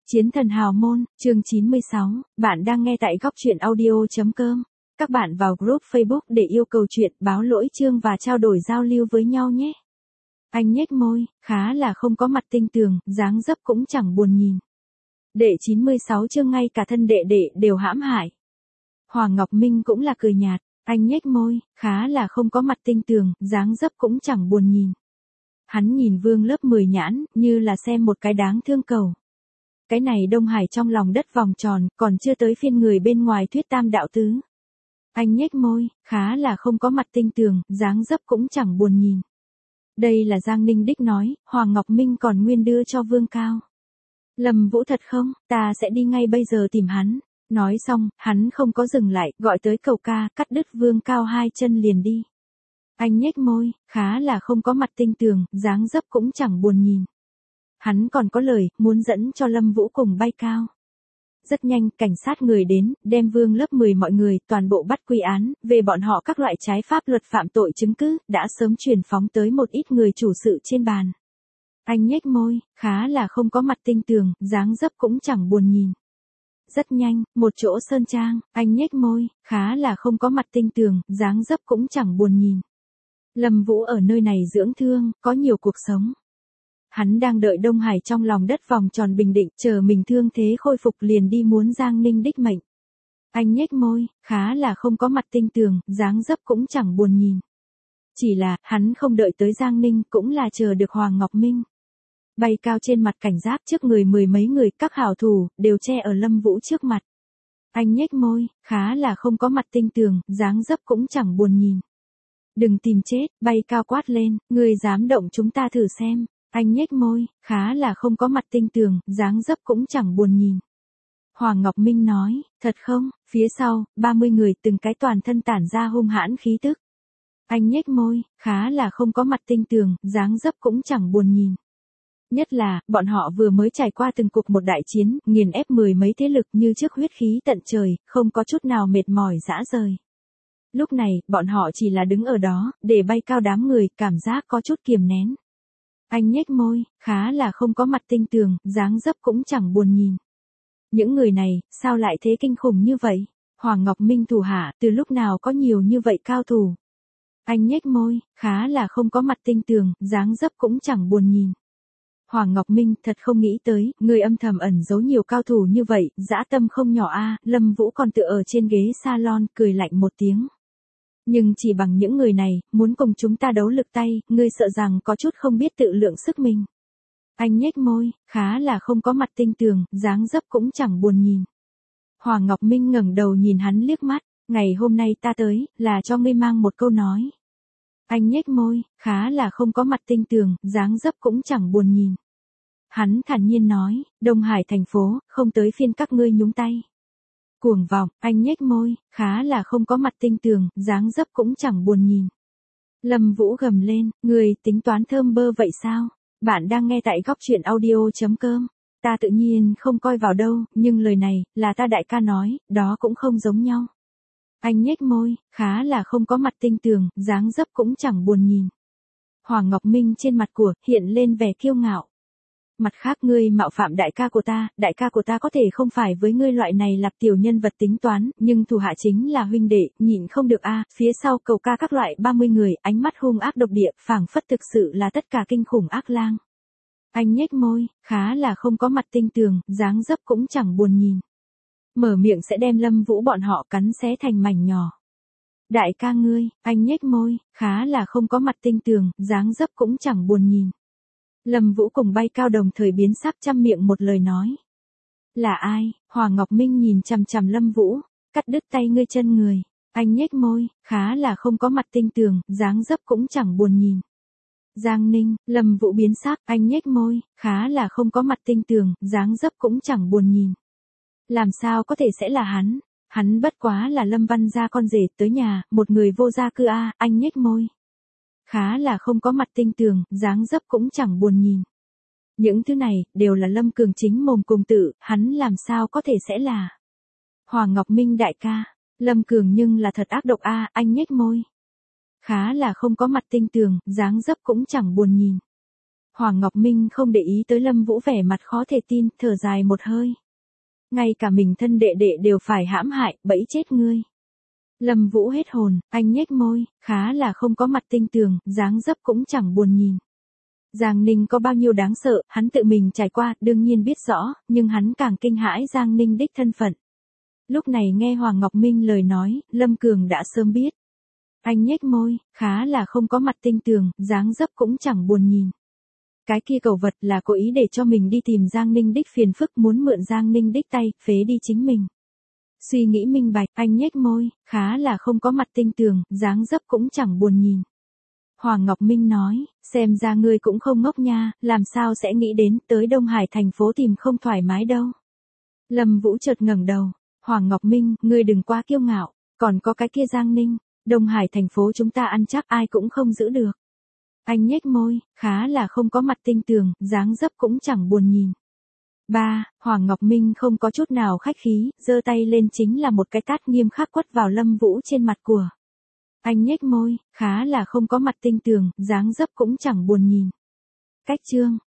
Chiến thần hào môn, chương 96, bạn đang nghe tại góc truyện audio.com. Các bạn vào group Facebook để yêu cầu chuyện, báo lỗi chương và trao đổi giao lưu với nhau nhé. Anh nhếch môi, khá là không có mặt tinh tường, dáng dấp cũng chẳng buồn nhìn. Đệ 96 chương ngay cả thân đệ đệ đều hãm hại. Hoàng Ngọc Minh cũng là cười nhạt, anh nhếch môi, khá là không có mặt tinh tường, dáng dấp cũng chẳng buồn nhìn. Hắn nhìn Vương lớp 10 nhãn, như là xem một cái đáng thương cầu. Cái này Đông Hải trong lòng đất vòng tròn, còn chưa tới phiên người bên ngoài thuyết tam đạo tứ. Anh nhếch môi, khá là không có mặt tinh tường, dáng dấp cũng chẳng buồn nhìn. Đây là Giang Ninh Đích nói, Hoàng Ngọc Minh còn nguyên đưa cho Vương Cao. Lâm Vũ thật không, ta sẽ đi ngay bây giờ tìm hắn. Nói xong, hắn không có dừng lại, gọi tới cầu ca, cắt đứt Vương Cao hai chân liền đi. Anh nhếch môi, khá là không có mặt tinh tường, dáng dấp cũng chẳng buồn nhìn. Hắn còn có lời, muốn dẫn cho Lâm Vũ cùng bay cao. Rất nhanh, cảnh sát người đến, đem Vương lớp 10 mọi người, toàn bộ bắt quy án, về bọn họ các loại trái pháp luật phạm tội chứng cứ, đã sớm truyền phóng tới một ít người chủ sự trên bàn. Anh nhếch môi, khá là không có mặt tinh tường, dáng dấp cũng chẳng buồn nhìn. Rất nhanh, một chỗ sơn trang, anh nhếch môi, khá là không có mặt tinh tường, dáng dấp cũng chẳng buồn nhìn. Lâm Vũ ở nơi này dưỡng thương, có nhiều cuộc sống. Hắn đang đợi Đông Hải trong lòng đất vòng tròn bình định, chờ mình thương thế khôi phục liền đi muốn Giang Ninh Đích mệnh. Anh nhếch môi, khá là không có mặt tinh tường, dáng dấp cũng chẳng buồn nhìn. Chỉ là, hắn không đợi tới Giang Ninh, cũng là chờ được Hoàng Ngọc Minh. Bay cao trên mặt cảnh giác trước người mười mấy người, các hảo thủ, đều che ở Lâm Vũ trước mặt. Anh nhếch môi, khá là không có mặt tinh tường, dáng dấp cũng chẳng buồn nhìn. Đừng tìm chết, bay cao quát lên, người dám động chúng ta thử xem. Anh nhếch môi, khá là không có mặt tinh tường, dáng dấp cũng chẳng buồn nhìn. Hoàng Ngọc Minh nói, thật không, phía sau, 30 người từng cái toàn thân tản ra hung hãn khí tức. Anh nhếch môi, khá là không có mặt tinh tường, dáng dấp cũng chẳng buồn nhìn. Nhất là, bọn họ vừa mới trải qua từng cuộc một đại chiến, nghiền ép mười mấy thế lực như trước huyết khí tận trời, không có chút nào mệt mỏi rã rời. Lúc này, bọn họ chỉ là đứng ở đó, để bay cao đám người, cảm giác có chút kiềm nén. Anh nhếch môi, khá là không có mặt tinh tường, dáng dấp cũng chẳng buồn nhìn. Những người này, sao lại thế kinh khủng như vậy? Hoàng Ngọc Minh thủ hạ, từ lúc nào có nhiều như vậy cao thủ? Anh nhếch môi, khá là không có mặt tinh tường, dáng dấp cũng chẳng buồn nhìn. Hoàng Ngọc Minh thật không nghĩ tới, người âm thầm ẩn giấu nhiều cao thủ như vậy, dã tâm không nhỏ a. Lâm Vũ còn tựa ở trên ghế salon, cười lạnh một tiếng. Nhưng chỉ bằng những người này, muốn cùng chúng ta đấu lực tay, ngươi sợ rằng có chút không biết tự lượng sức mình. Anh nhếch môi, khá là không có mặt tinh tường, dáng dấp cũng chẳng buồn nhìn. Hoàng Ngọc Minh ngẩng đầu nhìn hắn liếc mắt, ngày hôm nay ta tới, là cho ngươi mang một câu nói. Anh nhếch môi, khá là không có mặt tinh tường, dáng dấp cũng chẳng buồn nhìn. Hắn thản nhiên nói, Đông Hải thành phố, không tới phiên các ngươi nhúng tay. Cuồng vọng, anh nhếch môi, khá là không có mặt tinh tường, dáng dấp cũng chẳng buồn nhìn. Lâm Vũ gầm lên, người tính toán thơm bơ vậy sao? Bạn đang nghe tại góc truyện audio.com. Ta tự nhiên không coi vào đâu, nhưng lời này, là ta đại ca nói, đó cũng không giống nhau. Anh nhếch môi, khá là không có mặt tinh tường, dáng dấp cũng chẳng buồn nhìn. Hoàng Ngọc Minh trên mặt của, hiện lên vẻ kiêu ngạo. Mặt khác ngươi mạo phạm đại ca của ta có thể không phải với ngươi loại này lặp tiểu nhân vật tính toán, nhưng thủ hạ chính là huynh đệ, nhịn không được a. Phía sau cầu ca các loại 30 người, ánh mắt hung ác độc địa, phảng phất thực sự là tất cả kinh khủng ác lang. Anh nhếch môi, khá là không có mặt tinh tường, dáng dấp cũng chẳng buồn nhìn. Mở miệng sẽ đem Lâm Vũ bọn họ cắn xé thành mảnh nhỏ. Đại ca ngươi, anh nhếch môi, khá là không có mặt tinh tường, dáng dấp cũng chẳng buồn nhìn. Lâm Vũ cùng bay cao đồng thời biến sắc trăm miệng một lời nói. Là ai? Hoàng Ngọc Minh nhìn chằm chằm Lâm Vũ, cắt đứt tay ngươi chân người. Anh nhếch môi, khá là không có mặt tinh tường, dáng dấp cũng chẳng buồn nhìn. Giang Ninh, Lâm Vũ biến sắc, anh nhếch môi, khá là không có mặt tinh tường, dáng dấp cũng chẳng buồn nhìn. Làm sao có thể sẽ là hắn? Hắn bất quá là Lâm Văn gia con rể tới nhà, một người vô gia cư a. Anh nhếch môi. Khá là không có mặt tinh tường, dáng dấp cũng chẳng buồn nhìn. Những thứ này, đều là Lâm Cường chính mồm cùng tự, hắn làm sao có thể sẽ là. Hoàng Ngọc Minh đại ca, Lâm Cường nhưng là thật ác độc a. Anh nhếch môi. Khá là không có mặt tinh tường, dáng dấp cũng chẳng buồn nhìn. Hoàng Ngọc Minh không để ý tới Lâm Vũ vẻ mặt khó thể tin, thở dài một hơi. Ngay cả mình thân đệ đệ đều phải hãm hại, bẫy chết ngươi. Lâm Vũ hết hồn, anh nhếch môi, khá là không có mặt tinh tường, dáng dấp cũng chẳng buồn nhìn. Giang Ninh có bao nhiêu đáng sợ, hắn tự mình trải qua, đương nhiên biết rõ, nhưng hắn càng kinh hãi Giang Ninh đích thân phận. Lúc này nghe Hoàng Ngọc Minh lời nói, Lâm Cường đã sớm biết. Anh nhếch môi, khá là không có mặt tinh tường, dáng dấp cũng chẳng buồn nhìn. Cái kia cẩu vật là cố ý để cho mình đi tìm Giang Ninh đích phiền phức, muốn mượn Giang Ninh đích tay, phế đi chính mình. Suy nghĩ minh bạch, anh nhếch môi, khá là không có mặt tinh tường, dáng dấp cũng chẳng buồn nhìn. Hoàng Ngọc Minh nói, xem ra ngươi cũng không ngốc nha, làm sao sẽ nghĩ đến tới Đông Hải thành phố tìm không thoải mái đâu. Lâm Vũ chợt ngẩng đầu, Hoàng Ngọc Minh, ngươi đừng quá kiêu ngạo, còn có cái kia Giang Ninh, Đông Hải thành phố chúng ta ăn chắc ai cũng không giữ được. Anh nhếch môi, khá là không có mặt tinh tường, dáng dấp cũng chẳng buồn nhìn. Hoàng Ngọc Minh không có chút nào khách khí, giơ tay lên chính là một cái tát nghiêm khắc quất vào Lâm Vũ trên mặt của. Anh nhếch môi, khá là không có mặt tinh tường, dáng dấp cũng chẳng buồn nhìn. Cách chương